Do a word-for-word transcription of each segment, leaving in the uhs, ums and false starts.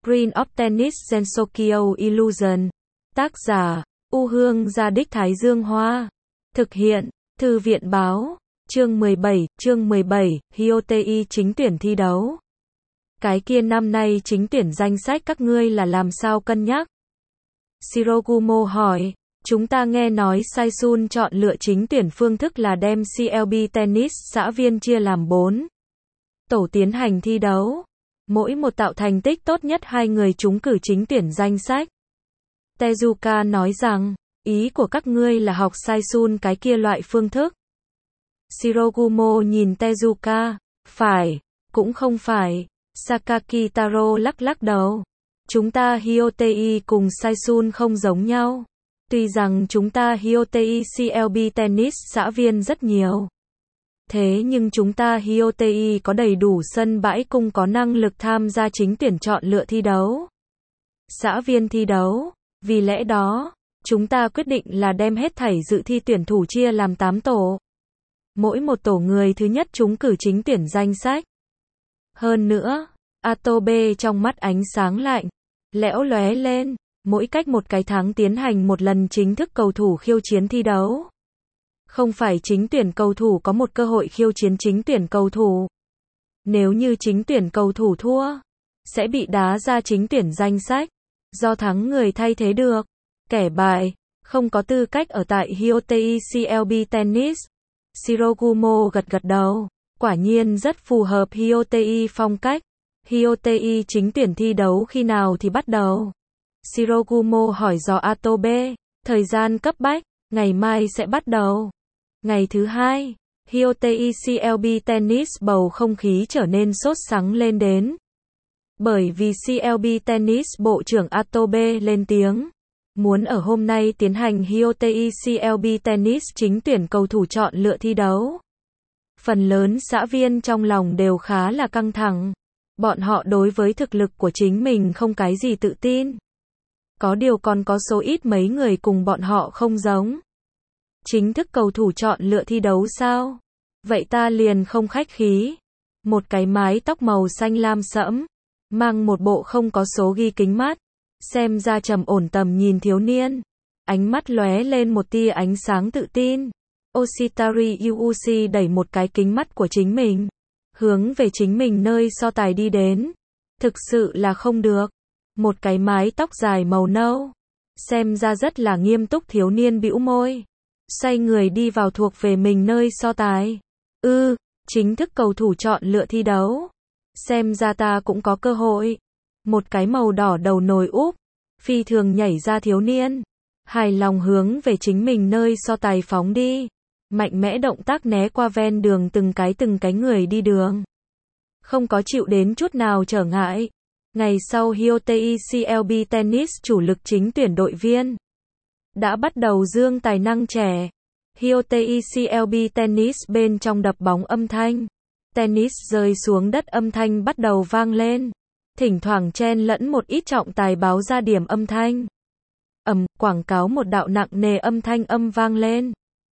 Screen of Tennis Gensokyo Illusion. Tác giả, U Hương Gia Đích Thái Dương Hoa. Thực hiện, Thư viện Báo. Chương mười bảy, chương mười bảy, Hyotei chính tuyển thi đấu. Cái kia năm nay chính tuyển danh sách các ngươi là làm sao cân nhắc? Shirogumo hỏi. Chúng ta nghe nói Saisun chọn lựa chính tuyển phương thức là đem xê lờ bê Tennis xã viên chia làm bốn tổ tiến hành thi đấu. Mỗi một tạo thành tích tốt nhất hai người trúng cử chính tuyển danh sách. Tezuka nói rằng, ý của các ngươi là học Saisun cái kia loại phương thức. Shirogumo nhìn Tezuka, phải, cũng không phải. Sakaki Taro lắc lắc đầu. Chúng ta Hyotei cùng Saisun không giống nhau. Tuy rằng chúng ta Hyotei xê lờ bê Tennis xã viên rất nhiều. Thế nhưng chúng ta Hyotei có đầy đủ sân bãi cùng có năng lực tham gia chính tuyển chọn lựa thi đấu. Xã viên thi đấu. Vì lẽ đó, chúng ta quyết định là đem hết thảy dự thi tuyển thủ chia làm tám tổ. Mỗi một tổ người thứ nhất trúng cử chính tuyển danh sách. Hơn nữa, Atobe trong mắt ánh sáng lạnh, lẽo lóe lên, mỗi cách một cái tháng tiến hành một lần chính thức cầu thủ khiêu chiến thi đấu. Không phải chính tuyển cầu thủ có một cơ hội khiêu chiến chính tuyển cầu thủ. Nếu như chính tuyển cầu thủ thua, sẽ bị đá ra chính tuyển danh sách, do thắng người thay thế được. Kẻ bại, không có tư cách ở tại Hyotei xê lờ bê Tennis. Shirogumo gật gật đầu, quả nhiên rất phù hợp Hyotei phong cách. Hyotei chính tuyển thi đấu khi nào thì bắt đầu? Shirogumo hỏi dò Atobe, thời gian cấp bách, ngày mai sẽ bắt đầu. Ngày thứ hai, Hyotei xê lờ bê Tennis bầu không khí trở nên sốt sắng lên đến. Bởi vì xê lờ bê Tennis Bộ trưởng Atobe lên tiếng, muốn ở hôm nay tiến hành Hyotei xê lờ bê Tennis chính tuyển cầu thủ chọn lựa thi đấu. Phần lớn xã viên trong lòng đều khá là căng thẳng. Bọn họ đối với thực lực của chính mình không cái gì tự tin. Có điều còn có số ít mấy người cùng bọn họ không giống. Chính thức cầu thủ chọn lựa thi đấu sao? Vậy ta liền không khách khí. Một cái mái tóc màu xanh lam sẫm, mang một bộ không có số ghi kính mắt, xem ra trầm ổn tầm nhìn thiếu niên. Ánh mắt lóe lên một tia ánh sáng tự tin. Oshitari Yuuchi đẩy một cái kính mắt của chính mình, hướng về chính mình nơi so tài đi đến. Thực sự là không được. Một cái mái tóc dài màu nâu, xem ra rất là nghiêm túc thiếu niên bĩu môi. Xoay người đi vào thuộc về mình nơi so tài. Ư, ừ, chính thức cầu thủ chọn lựa thi đấu. Xem ra ta cũng có cơ hội. Một cái màu đỏ đầu nồi úp, phi thường nhảy ra thiếu niên. Hài lòng hướng về chính mình nơi so tài phóng đi. Mạnh mẽ động tác né qua ven đường từng cái từng cái người đi đường. Không có chịu đến chút nào trở ngại. Ngày sau Hyotei xê lờ bê Tennis chủ lực chính tuyển đội viên đã bắt đầu dương tài năng trẻ. Hyotei xê lờ bê Tennis bên trong đập bóng âm thanh. Tennis rơi xuống đất âm thanh bắt đầu vang lên. Thỉnh thoảng chen lẫn một ít trọng tài báo ra điểm âm thanh. Ầm, quảng cáo một đạo nặng nề âm thanh âm vang lên.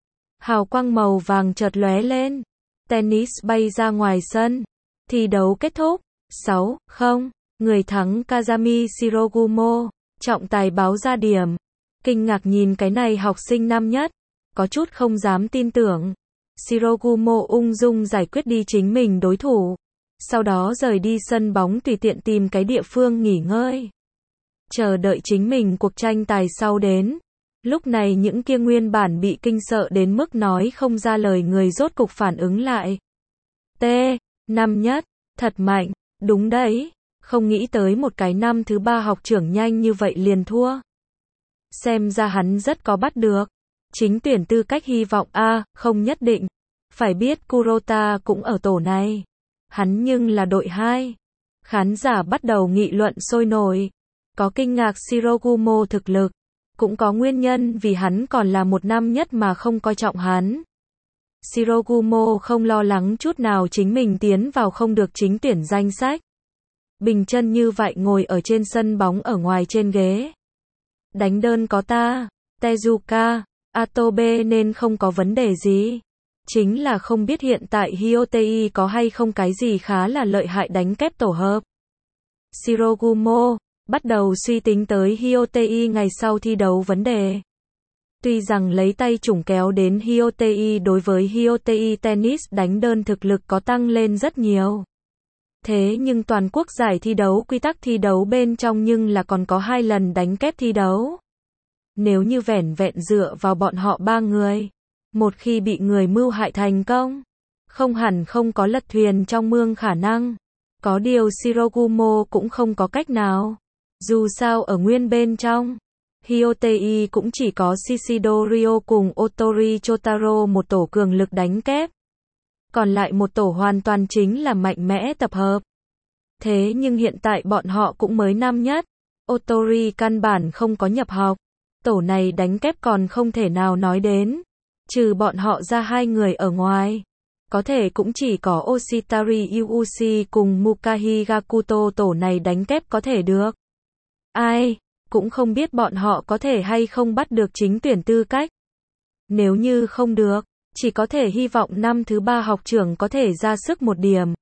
Hào quang màu vàng chợt lóe lên. Tennis bay ra ngoài sân. Thi đấu kết thúc. sáu không. Người thắng Kazami Shirogumo. Trọng tài báo ra điểm. Kinh ngạc nhìn cái này học sinh năm nhất. Có chút không dám tin tưởng. Shirogumo ung dung giải quyết đi chính mình đối thủ. Sau đó rời đi sân bóng tùy tiện tìm cái địa phương nghỉ ngơi. Chờ đợi chính mình cuộc tranh tài sau đến. Lúc này những kia nguyên bản bị kinh sợ đến mức nói không ra lời người rốt cục phản ứng lại. T. Năm nhất. Thật mạnh. Đúng đấy. Không nghĩ tới một cái năm thứ ba học trưởng nhanh như vậy liền thua. Xem ra hắn rất có bắt được. Chính tuyển tư cách hy vọng a à, không nhất định. Phải biết Kurota cũng ở tổ này. Hắn nhưng là đội hai. Khán giả bắt đầu nghị luận sôi nổi. Có kinh ngạc Shirogumo thực lực. Cũng có nguyên nhân vì hắn còn là một năm nhất mà không coi trọng hắn. Shirogumo không lo lắng chút nào chính mình tiến vào không được chính tuyển danh sách. Bình chân như vậy ngồi ở trên sân bóng ở ngoài trên ghế. Đánh đơn có ta, Tezuka, Atobe nên không có vấn đề gì. Chính là không biết hiện tại Hyotei có hay không cái gì khá là lợi hại đánh kép tổ hợp. Shirogumo, bắt đầu suy tính tới Hyotei ngày sau thi đấu vấn đề. Tuy rằng lấy tay chủng kéo đến Hyotei đối với Hyotei tennis đánh đơn thực lực có tăng lên rất nhiều. Thế nhưng toàn quốc giải thi đấu quy tắc thi đấu bên trong nhưng là còn có hai lần đánh kép thi đấu. Nếu như vẻn vẹn dựa vào bọn họ ba người, một khi bị người mưu hại thành công, không hẳn không có lật thuyền trong mương khả năng. Có điều Shirogumo cũng không có cách nào. Dù sao ở nguyên bên trong, Hyotei cũng chỉ có Shishido Ryo cùng Otori Chotaro một tổ cường lực đánh kép. Còn lại một tổ hoàn toàn chính là mạnh mẽ tập hợp. Thế nhưng hiện tại bọn họ cũng mới năm nhất. Otori căn bản không có nhập học. Tổ này đánh kép còn không thể nào nói đến. Trừ bọn họ ra hai người ở ngoài. Có thể cũng chỉ có Oshitari Yuuchi cùng Mukahi Gakuto tổ này đánh kép có thể được. Ai, cũng không biết bọn họ có thể hay không bắt được chính tuyển tư cách. Nếu như không được, chỉ có thể hy vọng năm thứ ba học trưởng có thể ra sức một điểm.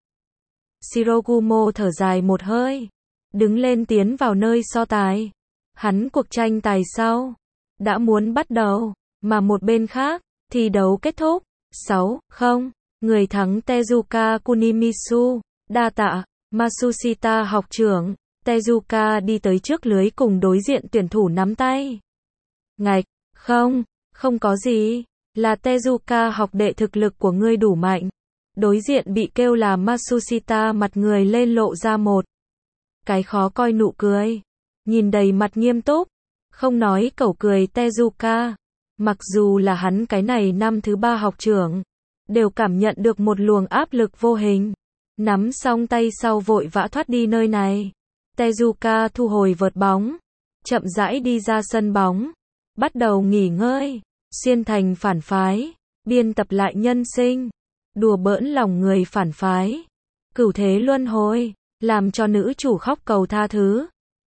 Shirogumo thở dài một hơi, đứng lên tiến vào nơi so tài. Hắn cuộc tranh tài sau đã muốn bắt đầu, mà một bên khác, thi đấu kết thúc, sáu không, người thắng Tezuka Kunimisu, đa tạ, Matsushita học trưởng. Tezuka đi tới trước lưới cùng đối diện tuyển thủ nắm tay. Ngạch, không, không có gì, là Tezuka học đệ thực lực của ngươi đủ mạnh. Đối diện bị kêu là Matsushita mặt người lên lộ ra một cái khó coi nụ cười, nhìn đầy mặt nghiêm túc, không nói cẩu cười Tezuka. Mặc dù là hắn cái này năm thứ ba học trưởng, đều cảm nhận được một luồng áp lực vô hình. Nắm xong tay sau vội vã thoát đi nơi này. Tezuka thu hồi vợt bóng, chậm rãi đi ra sân bóng, bắt đầu nghỉ ngơi, xuyên thành phản phái, biên tập lại nhân sinh, đùa bỡn lòng người phản phái, cửu thế luân hồi, làm cho nữ chủ khóc cầu tha thứ.